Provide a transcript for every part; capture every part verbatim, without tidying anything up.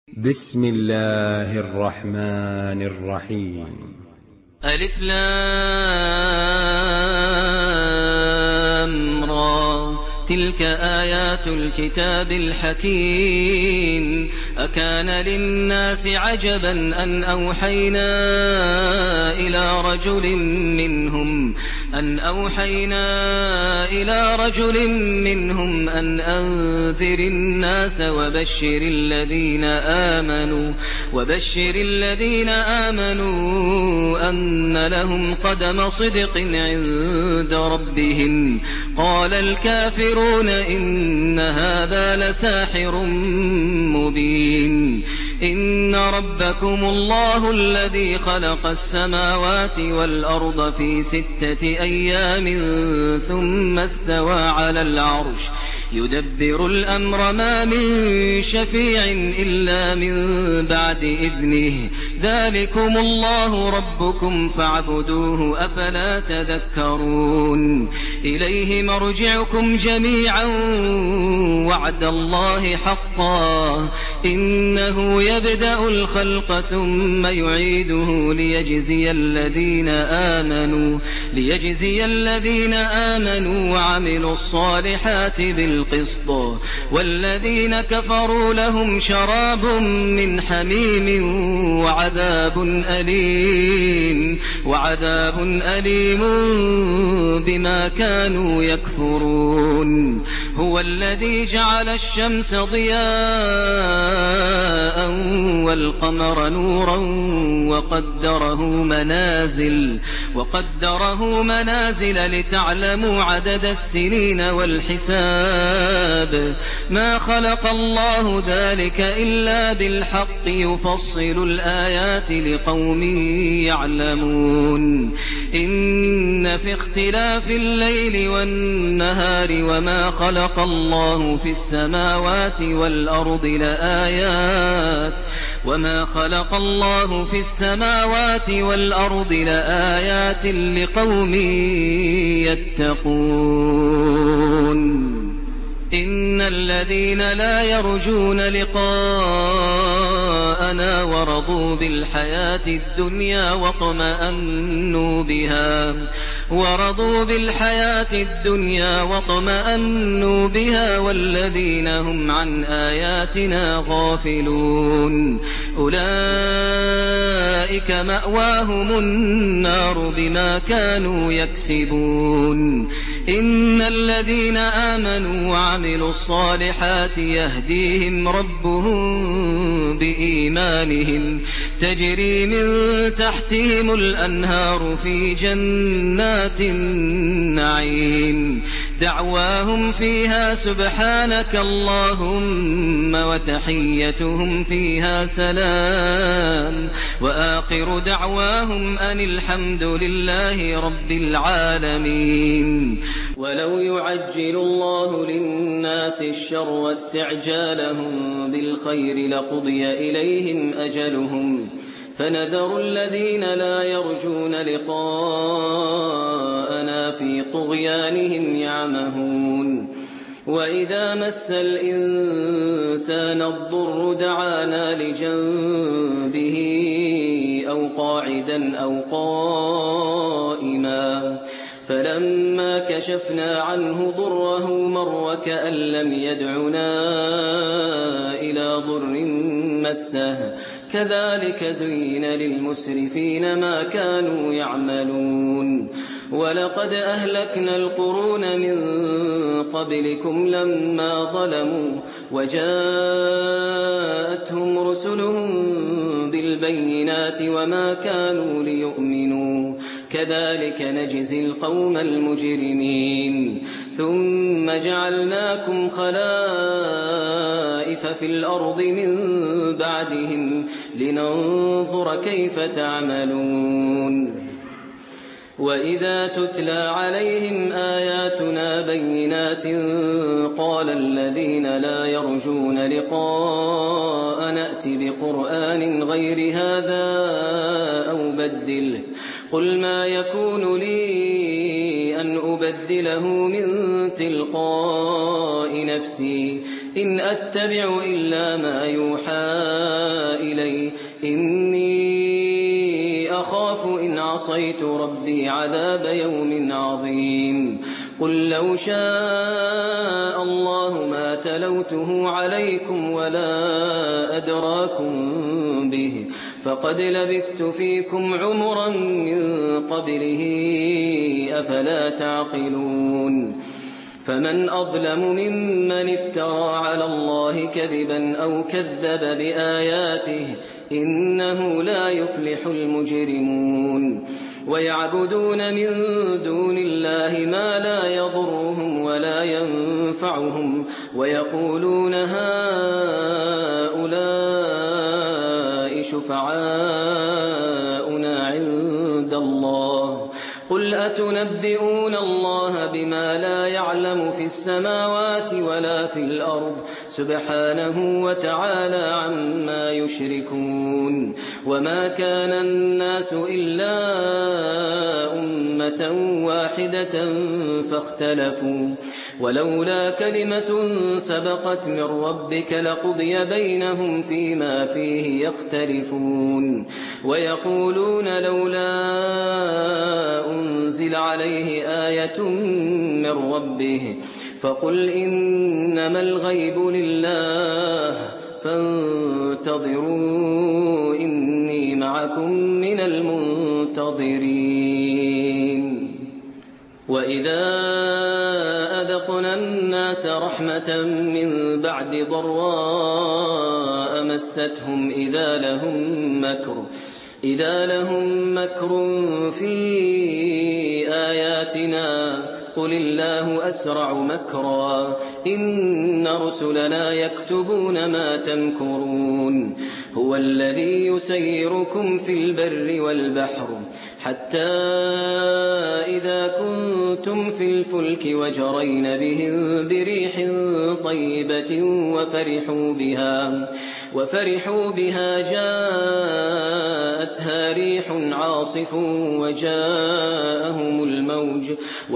بسم الله الرحمن الرحيم. ألف لام را، تلك آيات الكتاب الحكيم. أكان للناس عجبا أن أوحينا إلى رجل منهم أن أوحينا إلى رجل منهم أن أنذر الناس وبشر الذين آمنوا وبشر الذين آمنوا أن لهم قدم صدق عند ربهم. قال الكافرون إن هذا لساحر مبين. إن ربكم الله الذي خلق السماوات والأرض في ستة أيام ثم استوى على العرش يدبر الأمر ما من شفيع إلا من بعد إذنه. ذلكم الله ربكم فاعبدوه أفلا تذكرون. إليه مرجعكم جميعا وعد الله حقا إنه يبدأ الخلق ثم يعيده ليجزي الذين آمنوا ليجزي الذين آمنوا وعملوا الصالحات بالقسط والذين كفروا لهم شراب من حميم وعذاب أليم وعذاب أليم بما كانوا يكفرون. هو الذي جعل الشمس ضياء والقمر نورا وقدره منازل وقدره منازل لتعلموا عدد السنين والحساب. ما خلق الله ذلك إلا بالحق يفصل الآيات لقوم يعلمون. إن في اختلاف الليل والنهار وما خلق الله في السماوات والأرض لآيات وما خلق الله في السماوات والأرض لآيات لقوم يتقون. إن الذين لا يرجون لقاءنا ورضوا بالحياة الدنيا واطمأنوا بها ورضوا بالحياة الدنيا واطمأنوا بها والذين هم عن آياتنا غافلون أولئك مأواهم النار بما كانوا يكسبون. إن الذين آمنوا وعملوا الصالحات يهديهم ربهم بإيمانهم تجري من تحتهم الأنهار في جنات النعيم. دعواهم فيها سبحانك اللهم وتحيتهم فيها سلام وآخر دعواهم أن الحمد لله رب العالمين. ولو يعجل الله للناس الشر واستعجالهم بالخير لقضي إليهم أجلهم فنذر الذين لا يرجون لقاءنا في طغيانهم يعمهون. وإذا مس الإنسان الضر دعانا لجنبه أو قاعدا أو قائما فلما كشفنا عنه ضره مر وكأن لم يدعنا إلى ضر مسه. كذلك زين للمسرفين ما كانوا يعملون. ولقد أهلكنا القرون من قبلكم لما ظلموا وجاءتهم رسلهم بالبينات وما كانوا ليؤمنوا. كذلك نجزي القوم المجرمين. ثم جعلناكم خلائف في الأرض من بعدهم لننظر كيف تعملون. وإذا تتلى عليهم آياتنا بينات قال الذين لا يرجون لقاء نأت بقرآن غير هذا أو بدله قل ما يكون لي أن أبدله من تلقاء نفسي إن أتبع إلا ما يوحى إني أخاف إن عصيت ربي عذاب يوم عظيم قل لو شاء الله ما تلوته عليكم ولا أدراكم به فقد لبثت فيكم عمرا من قبله أفلا تعقلون فمن أظلم ممن افترى على الله كذبا أو كذب بآياته إنه لا يفلح المجرمون ويعبدون من دون الله ما لا يضرهم ولا ينفعهم ويقولون هؤلاء شفعاؤنا عند الله قل أتنبئون الله بما لا يعلم في السماوات ولا في الأرض سبحانه وتعالى عما يشركون وما كان الناس إلا أمة واحدة فاختلفوا ولولا كلمة سبقت من ربك لقضي بينهم فيما فيه يختلفون ويقولون لولا أنزل عليه آية من ربه فقل إنما الغيب لله فانتظروا إني معكم من المنتظرين وإذا أذقنا الناس رحمة من بعد ضراء مستهم إذا لهم مكر إذا لهم مكر في آياتنا قل الله أسرع مكرا إن رسلنا يكتبون ما تمكرون هو الذي يسيركم في البر والبحر حتى إذا كنتم في الفلك وجرين بهم بريح طيبة وفرحوا بها وفرحوا بها جاءتها ريح عاصف وجاءهم الموج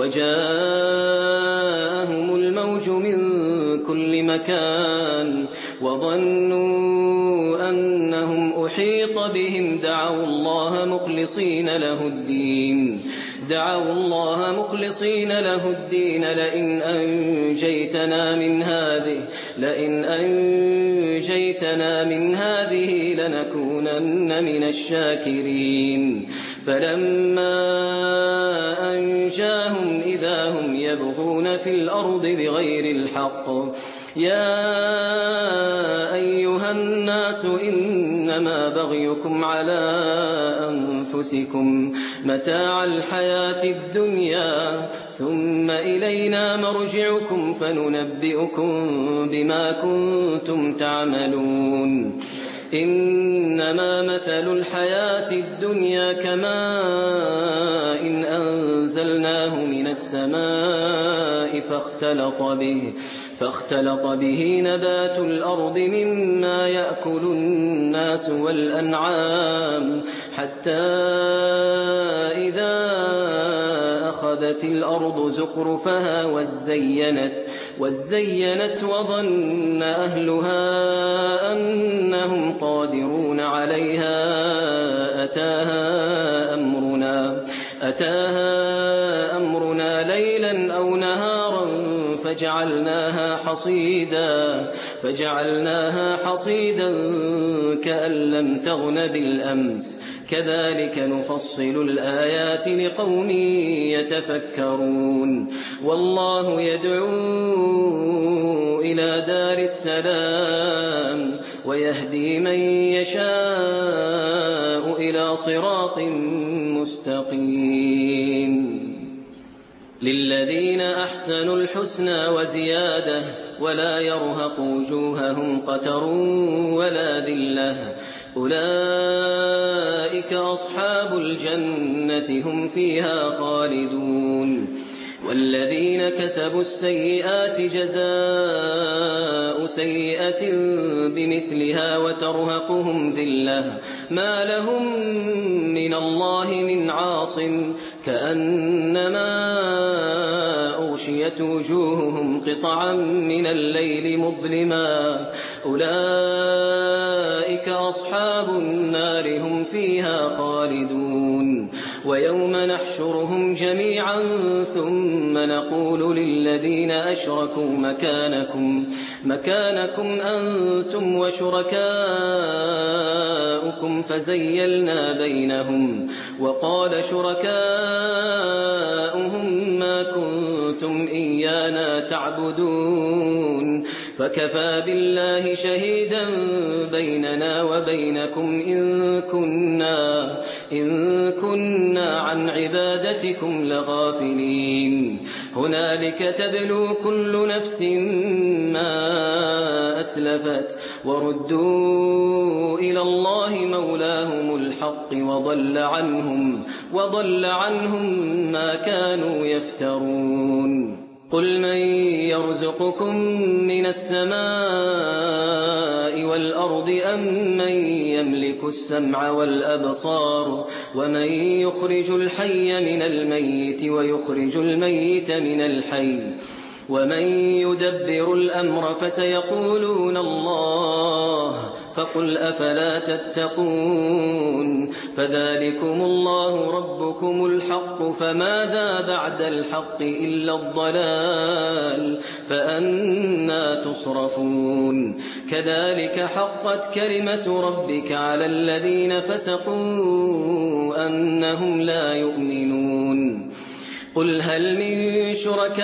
وجاءهم الموج من كل مكان وظنوا أنهم أحيط بهم دعوا الله مخلصين له الدين دعوا الله مخلصين له الدين لئن أنجيتنا من هذه لئن أنجيتنا من هذه لنكونن من الشاكرين فلما أنجاهم إذا هم يبغون في الأرض بغير الحق يا أيها الناس إنما بغيكم على أنفسكم متاع الحياة الدنيا ثم إلينا مرجعكم فننبئكم بما كنتم تعملون إنما مثل الحياة الدنيا كماء إن أنزلناه من السماء فاختلط به فاختلط به نبات الأرض مما يأكل الناس والأنعام حتى إذا أخذت الأرض زخرفها وزينت وزينت وظن أهلها أنهم قادرون عليها أتاها أمرنا أتاها أمرنا ليلا أو نهارا فجعلناها حصيدا فجعلناها حصيدا كأن لم تغن بالأمس كذلك نفصل الآيات لقوم يتفكرون والله يدعو إلى دار السلام ويهدي من يشاء إلى صراط مستقيم للذين أحسنوا الحسنى وزيادة ولا يرهق وجوههم قتر ولا ذلة أولئك أصحاب الجنة هم فيها خالدون والذين كسبوا السيئات جزاء سيئة بمثلها وترهقهم ذلة ما لهم من الله من عاصم كأنما أغشيت وجوههم قطعا من الليل مظلما أولئك أولئك أصحاب النار هم فيها خالدون ويوم نحشرهم جميعا ثم نقول للذين أشركوا مكانكم, مكانكم أنتم وشركاؤكم فزيلنا بينهم وقال شركاؤهم ما كنتم إيانا تعبدون فكفى بالله شهيدا بيننا وبينكم إن كنا, إن كنا عن عبادتكم لغافلين هنالك تبلو كل نفس ما أسلفت وردوا إلى الله مولاهم الحق وضل عنهم, وضل عنهم ما كانوا يفترون قل من يرزقكم من السماء والأرض أم من يملك السمع والأبصار ومن يخرج الحي من الميت ويخرج الميت من الحي ومن يدبر الأمر فسيقولون الله فقل أفلا تتقون فذلكم الله ربكم الحق فماذا بعد الحق إلا الضلال فأنى تصرفون كذلك حقت كلمة ربك على الذين فسقوا أنهم لا يؤمنون قل هل من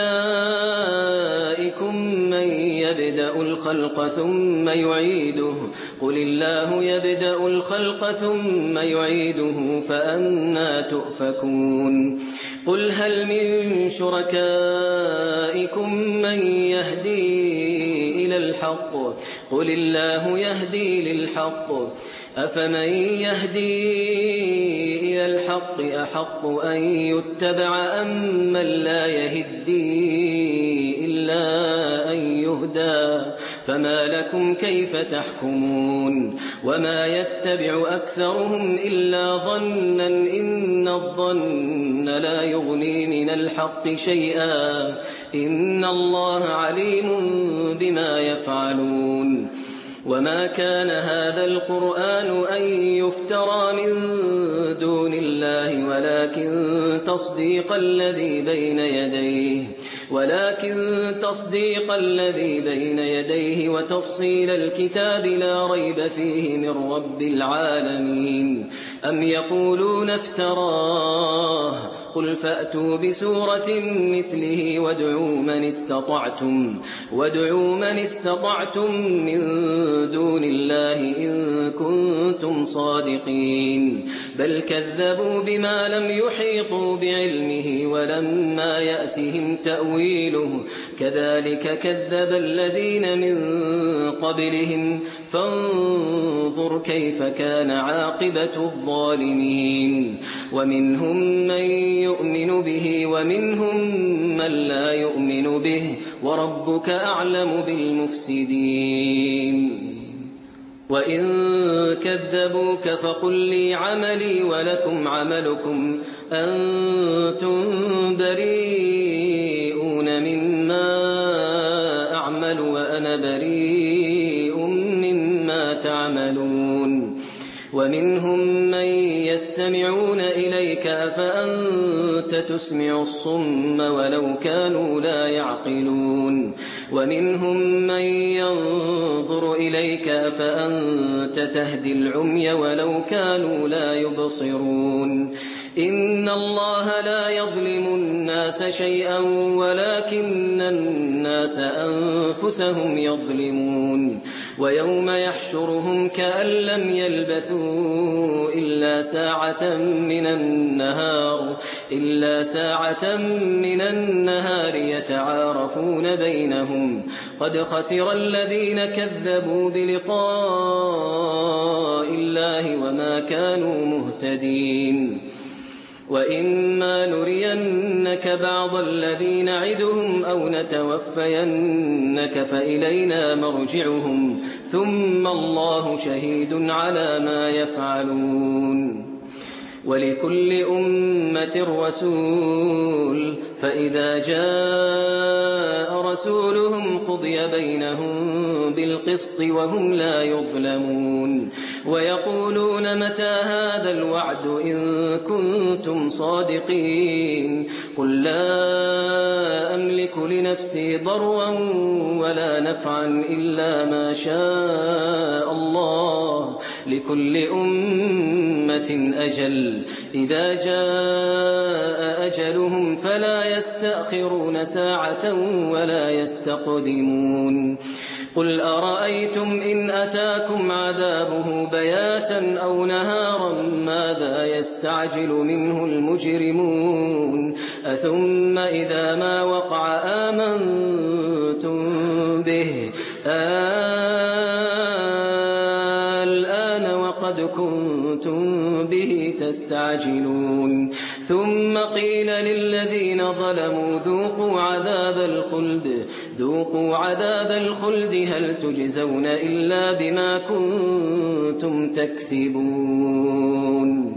شركائكم من يبدأ الخلق ثم يعيده قل الله يبدأ الخلق ثم يعيده فأنى تؤفكون قل هل من شركائكم من يهدي إلى الحق قل الله يهدي للحق أفمن يهدي إلى الحق أحق أن يتبع أم من لا يهدي إلا أن يهدى فما لكم كيف تحكمون وما يتبع أكثرهم إلا ظنا إن الظن لا يغني من الحق شيئا إن الله عليم بما يفعلون وما كان هذا القرآن أن يفترى من دون الله ولكن تصديق الذي بين يديه ولكن تصديق الذي بين يديه وتفصيل الكتاب لا ريب فيه من رب العالمين أم يقولون افتراه قل فأتوا بسورة مثله وادعوا من استطعتم وادعوا من استطعتم من دون الله إن كنتم صادقين بل كذبوا بما لم يحيطوا بعلمه ولما يأتهم تأويله كذلك كذب الذين من قبلهم فانظر كيف كان عاقبة الظالمين ومنهم من يؤمن به ومنهم من لا يؤمن به وربك أعلم بالمفسدين وإن كذبوك فقل لي عملي ولكم عملكم أنتم بريئون مما أعمل وأنا بريء مما تعملون ومنهم من يستمعون إليك أفأنت تسمع الصم ولو كانوا لا يعقلون ومنهم من ينظر إليك أفأنت تهدي العمي ولو كانوا لا يبصرون إن الله لا يظلم الناس شيئا ولكن الناس أنفسهم يظلمون ويوم يحشرهم كأن لم يلبثوا إلا ساعة من النهار إلا ساعة من النهار يتعارفون بينهم قد خسر الذين كذبوا بلقاء الله وما كانوا مهتدين وإما نرينك بعض الذي نعدهم أو نتوفينك فإلينا مرجعهم ثم الله شهيد على ما يفعلون ولكل أمة رسول فإذا جاء رسولهم قضي بينهم بالقسط وهم لا يظلمون ويقولون متى هذا الوعد إن كنتم صادقين قل لا أملك لنفسي ضرا ولا نفعا إلا ما شاء الله لكل أمة أجل إذا جاء أجلهم فلا يستأخرون ساعة ولا يستقدمون قل أرأيتم إن أتاكم عذابه بياتا أو نهارا ماذا يستعجل منه المجرمون أثم إذا ما وقع آمنتم به الآن وقد كنتم به تستعجلون ثم قيل للذين ظلموا ذوقوا عذاب الخلد ذوقوا عذاب الخلد هل تجزون إلا بما كنتم تكسبون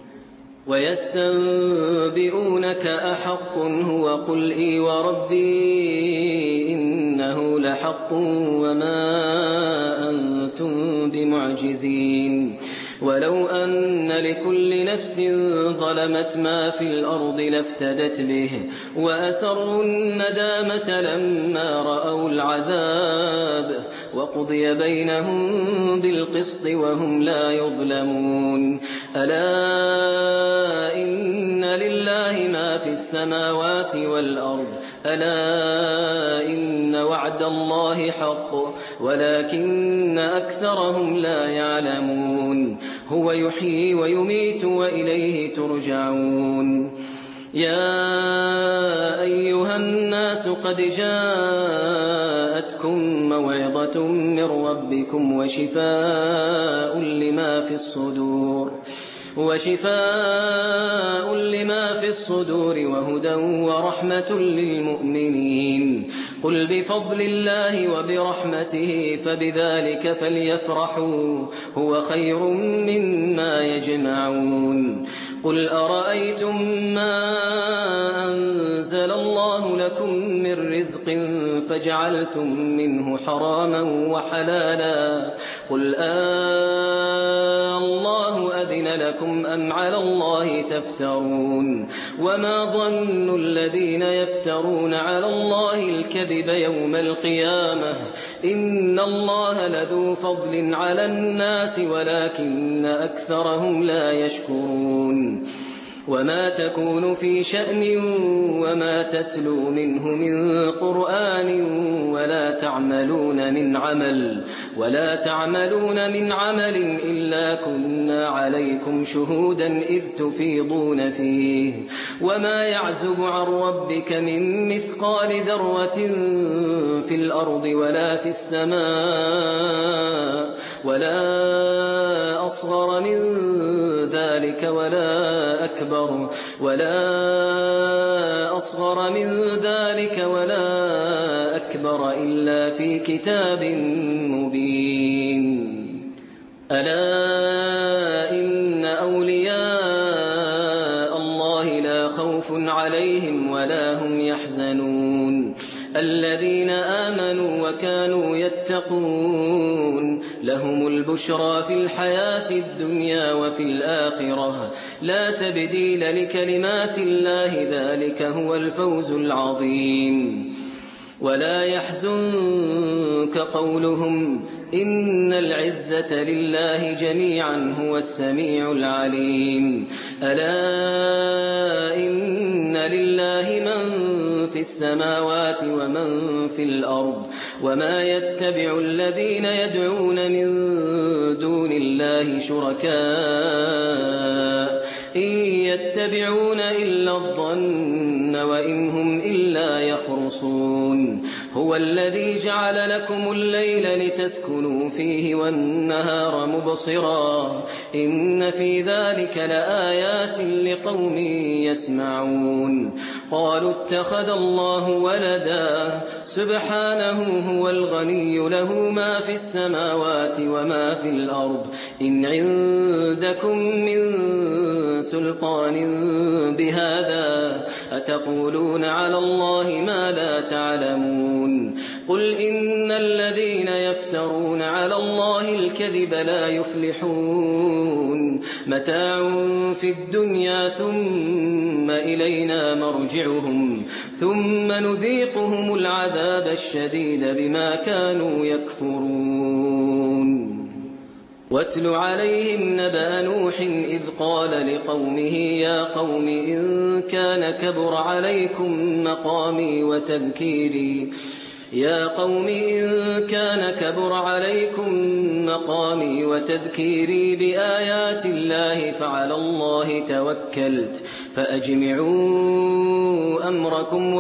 ويستنبئونك أحق هو قل إي وربي إنه لحق وما أنتم بمعجزين ولو أن لكل نفس ظلمت ما في الأرض لافتدت به وأسروا الندامة لما رأوا العذاب وقضي بينهم بالقسط وهم لا يظلمون ألا إن لله ما في السماوات والأرض ألا إن وعد الله حق ولكن أكثرهم لا يعلمون هو يحيي ويميت وإليه ترجعون يا أيها الناس قد جاءتكم موعظة من ربكم وشفاء لما في الصدور وشفاء لما في الصدور وهدى ورحمة للمؤمنين قل بفضل الله وبرحمته فبذلك فليفرحوا هو خير مما يجمعون قل أرأيتم ما أنزل الله لكم من رزق فجعلتم منه حراما وحلالا قل آه الله أذن لكم أم على الله تفترون وما ظن الذين يفترون على الله الكذب يوم القيامة إن الله لذو فضل على الناس ولكن أكثرهم لا يشكرون وما تكون في شأن وما تتلو منه من قرآن ولا تعملون من عمل ولا تعملون من عمل إلا كنا عليكم شهودا إذ تفيضون فيه وما يعزب عن ربك من مثقال ذرة في الأرض ولا في السماء ولا أصغر من ذلك ولا أكبر ولا أصغر من ذلك ولا أكبر إلا في كتاب مبين ألا إن أولياء الله لا خوف عليهم ولا هم يحزنون الذين آمنوا وكانوا يتقون لهم البشرى في الحياة الدنيا وفي الآخرة لا تبديل لكلمات الله ذلك هو الفوز العظيم ولا يحزنك قولهم إن العزة لله جميعا هو السميع العليم ألا إن لله من في السماوات ومن في الأرض وما يتبع الذين يدعون من دون الله شركاء إن يتبعون إلا الظن وإن هم إلا يخرصون هو الذي جعل لكم الليل لتسكنوا فيه والنهار مبصرا إن في ذلك لآيات لقوم يسمعون قالوا اتخذ الله ولدا سبحانه هو الغني له ما في السماوات وما في الأرض إن عندكم من سلطان بهذا أتقولون على الله ما لا تعلمون قل إن الذين يفترون على الله الكذب لا يفلحون متاع في الدنيا ثم إلينا مرجعهم ثم نذيقهم العذاب الشديد بما كانوا يكفرون واتل عليهم نبأ نوح إذ قال لقومه يا قوم إن كان كبر عليكم مقامي وتذكيري يا قوم إن كان كبر عليكم مقامي وتذكيري بآيات الله فعلى الله توكلت فأجمعوا أمركم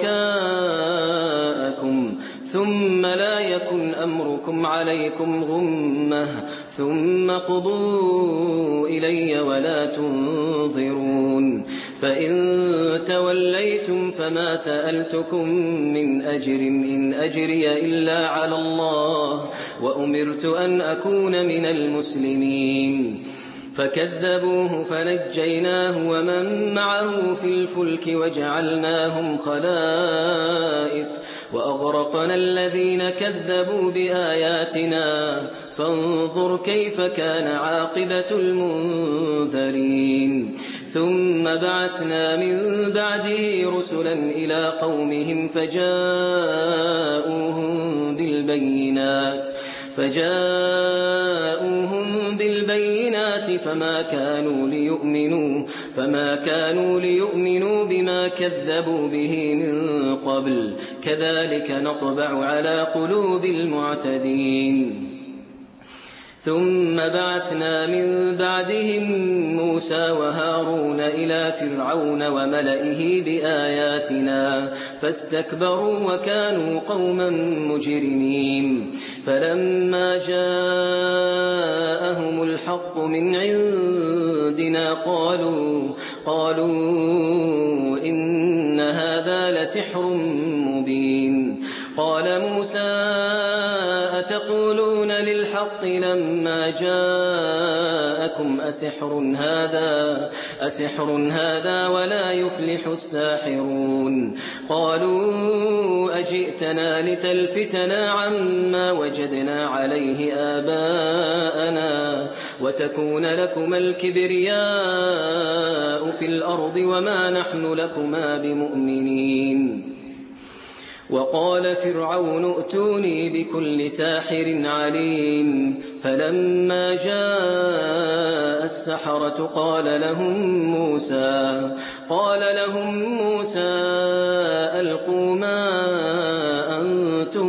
وشركاءكم ثم لا يكن أمركم عليكم غمة ثم قضوا إلي ولا تنظرون فإن توليتم فما سألتكم من أجر إن أجري إلا على الله وأمرت أن أكون من المسلمين فكذبوه فنجيناه ومن معه في الفلك وجعلناهم خلائف وأغرقنا الذين كذبوا بآياتنا فانظر كيف كان عاقبة المنذرين ثم بعثنا من بعده رسلا إلى قومهم فجاءوهم بالبينات فجاءوهم بالبينات فما كانوا ليؤمنوا فما كانوا ليؤمنوا بما كذبوا به من قبل كذلك نطبع على قلوب المعتدين ثم بعثنا من بعدهم موسى وهارون إلى فرعون وملئه بآياتنا فاستكبروا وكانوا قوما مجرمين فلما جاءهم الحق من عندنا قالوا قالوا إن هذا لسحر مبين قال موسى أتقولون للحق لما جاءكم أسحر هذا أسحر هذا ولا يفلح الساحرون قالوا أجئتنا لتلفتنا عما وجدنا عليه آباءنا وتكون لكما الكبرياء في الأرض وما نحن لكما بمؤمنين وقال فرعون ائتوني بكل ساحر عليم فلما جاء السحرة قال لهم موسى قال لهم موسى ألقوا ما أنتم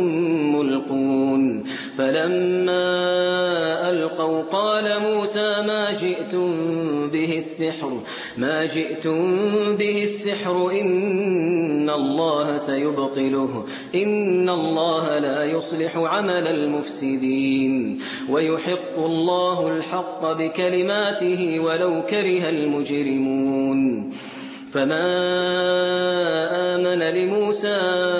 ملقون فلما ألقوا قال موسى ما جئتم به السحر ما جئتم به السحر إن الله سيبطله إن الله لا يصلح عمل المفسدين ويحق الله الحق بكلماته ولو كره المجرمون فما آمن لموسى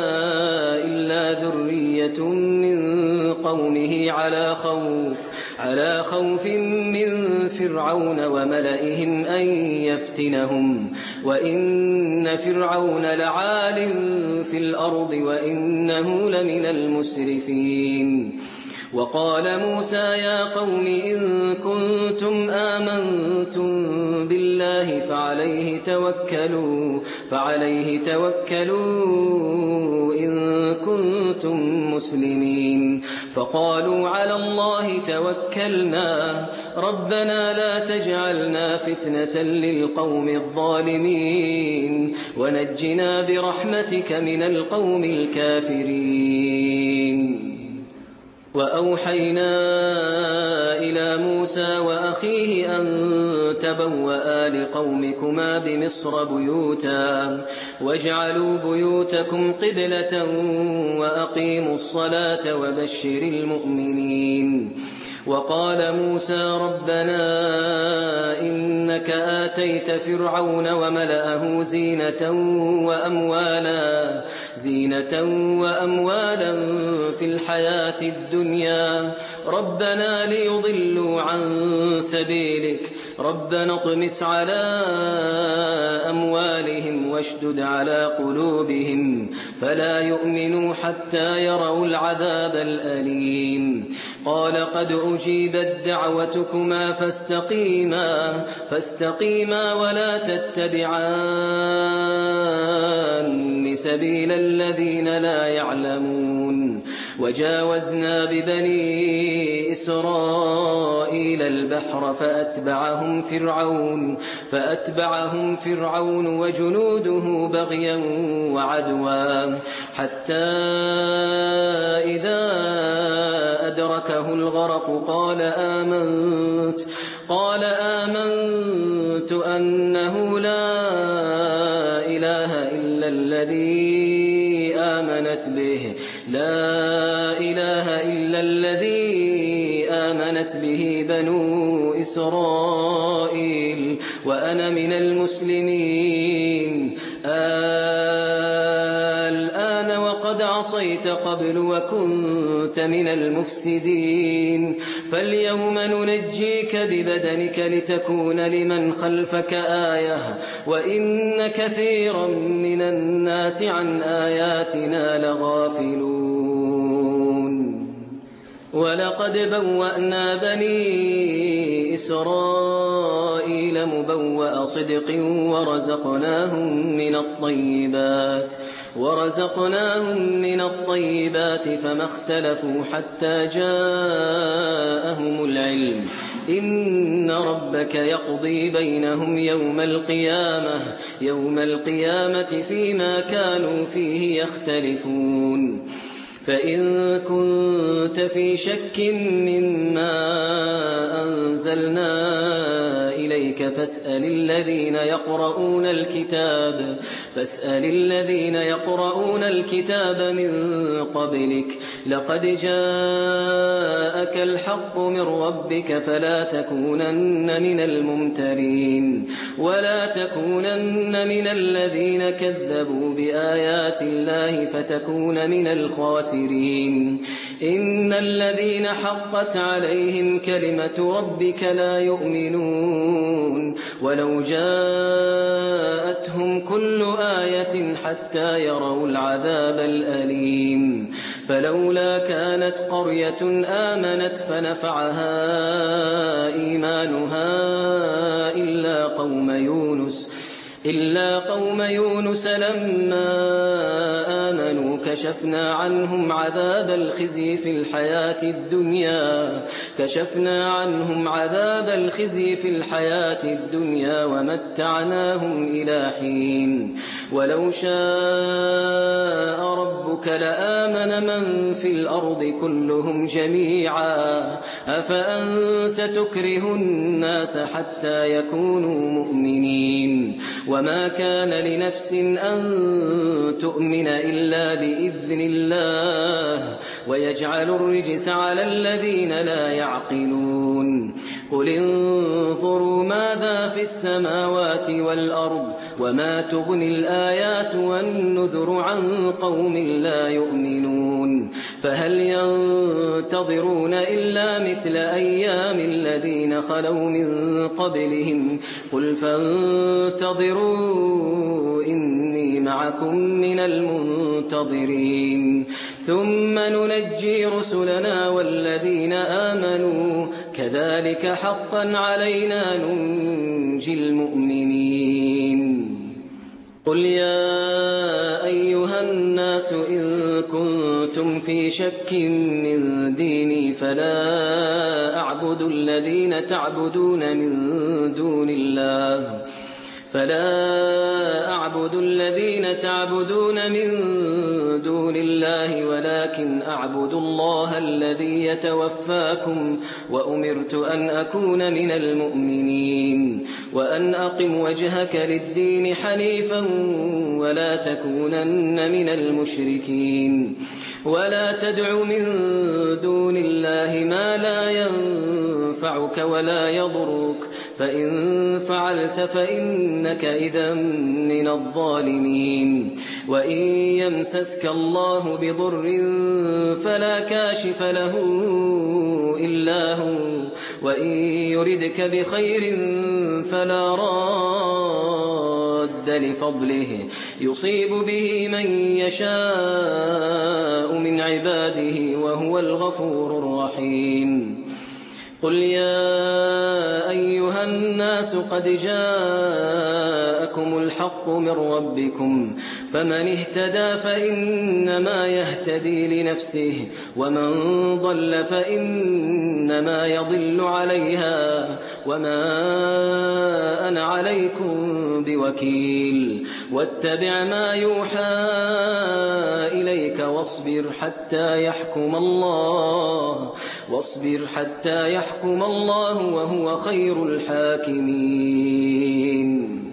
إلا ذرية من قومه على خوف على خوف من فرعون وملئهم أن يفتنهم وإن فرعون لعال في الأرض وإنه لمن المسرفين وقال موسى يا قوم إن كنتم آمنتم بالله فعليه توكلوا فعليه توكلوا إن كنتم مسلمين فقالوا على الله توكلنا ربنا لا تجعلنا فتنة للقوم الظالمين ونجنا برحمتك من القوم الكافرين وأوحينا إلى موسى وأخيه أن تبوأ لقومكما بمصر بيوتا واجعلوا بيوتكم قبلة وأقيموا الصلاة وبشر المؤمنين وقال موسى ربنا إنك آتيت فرعون وملأه زينة وأموالا زينة وأموالا في الحياة الدنيا ربنا ليضلوا عن سبيلك ربنا اطمس على أموالهم واشدد على قلوبهم فلا يؤمنوا حتى يروا العذاب الأليم قال قد أجيبت دعوتكما فاستقيما فاستقيما ولا تتبعان سبيل الذين لا يعلمون وجاوزنا ببني إسرائيل البحر فأتبعهم فرعون فأتبعهم فرعون وجنوده بغيا وعدوا حتى إذا أدركه الغرق قال آمنت قال آمنت أنه لا إله إلا الذي آمنت به لا إله إلا الذي آمنت به بنو إسرائيل وأنا من المسلمين الآن وقد عصيت قبل وكنت من المفسدين فاليوم ننجيك ببدنك لتكون لمن خلفك آية وإن كثيرا من الناس عن آياتنا لغافلون ولقد بوأنا بني إسرائيل مبوأ صدق ورزقناهم من الطيبات ورزقناهم من الطيبات فما اختلفوا حتى جاءهم العلم إن ربك يقضي بينهم يوم القيامة يوم القيامة فيما كانوا فيه يختلفون فإن كنت في شك مما أنزلنا إليك فاسأل الذين يقرؤون الكتاب فاسأل الذين يقرؤون الكتاب من قبلك لقد جاءك الحق من ربك فلا تكونن من الممترين ولا تكونن من الذين كذبوا بآيات الله فتكون من الخاسرين إن الذين حقت عليهم كلمة ربك لا يؤمنون ولو جاءتهم كل آية حتى يروا العذاب الأليم فلولا كانت قرية آمنت فنفعها إيمانها إلا قوم يونس إلا قوم يونس لما آمنوا كشفنا عنهم عذاب الخزي في الحياة الدنيا كشفنا عنهم عذاب الخزي في الحياة الدنيا ومتعناهم إلى حين ولو شاء ربك لآمن من في الأرض كلهم جميعا أفأنت تكره الناس حتى يكونوا مؤمنين وما كان لنفس أن تؤمن إلا بإذن الله ويجعل الرجس على الذين لا يعقلون قل انظروا ماذا في السماوات والأرض وما تغني الآيات والنذر عن قوم لا يؤمنون فهل ينتظرون إلا مثل أيام الذين خلوا من قبلهم قل فانتظروا إني معكم من المنتظرين ثم ننجي رسلنا والذين آمنوا كذلك حقا علينا ننجي المؤمنين قل يا أيها الناس إن كنتم في شك من ديني فلا أعبد الذين تعبدون من دون الله فلا أعبد الذين تعبدون من دون الله ولكن أعبد الله الذي يتوفاكم وأمرت أن أكون من المؤمنين وأن أقم وجهك للدين حنيفا ولا تكونن من المشركين ولا تدع من دون الله ما لا ينفعك ولا يضرك فإن فعلت فإنك إذا من الظالمين وإن يمسسك الله بضر فلا كاشف له إلا هو وإن يردك بخير فلا راد لفضله يصيب به من يشاء من عباده وهو الغفور الرحيم قل يا أيها الناس قد جاءكم الحق من ربكم فمن اهتدى فإنما يهتدي لنفسه ومن ضل فإنما يضل عليها وما أنا عليكم بوكيل واتبع ما يوحى إليك واصبر حتى يحكم الله واصبر حتى يحكم الله وهو خير الحاكمين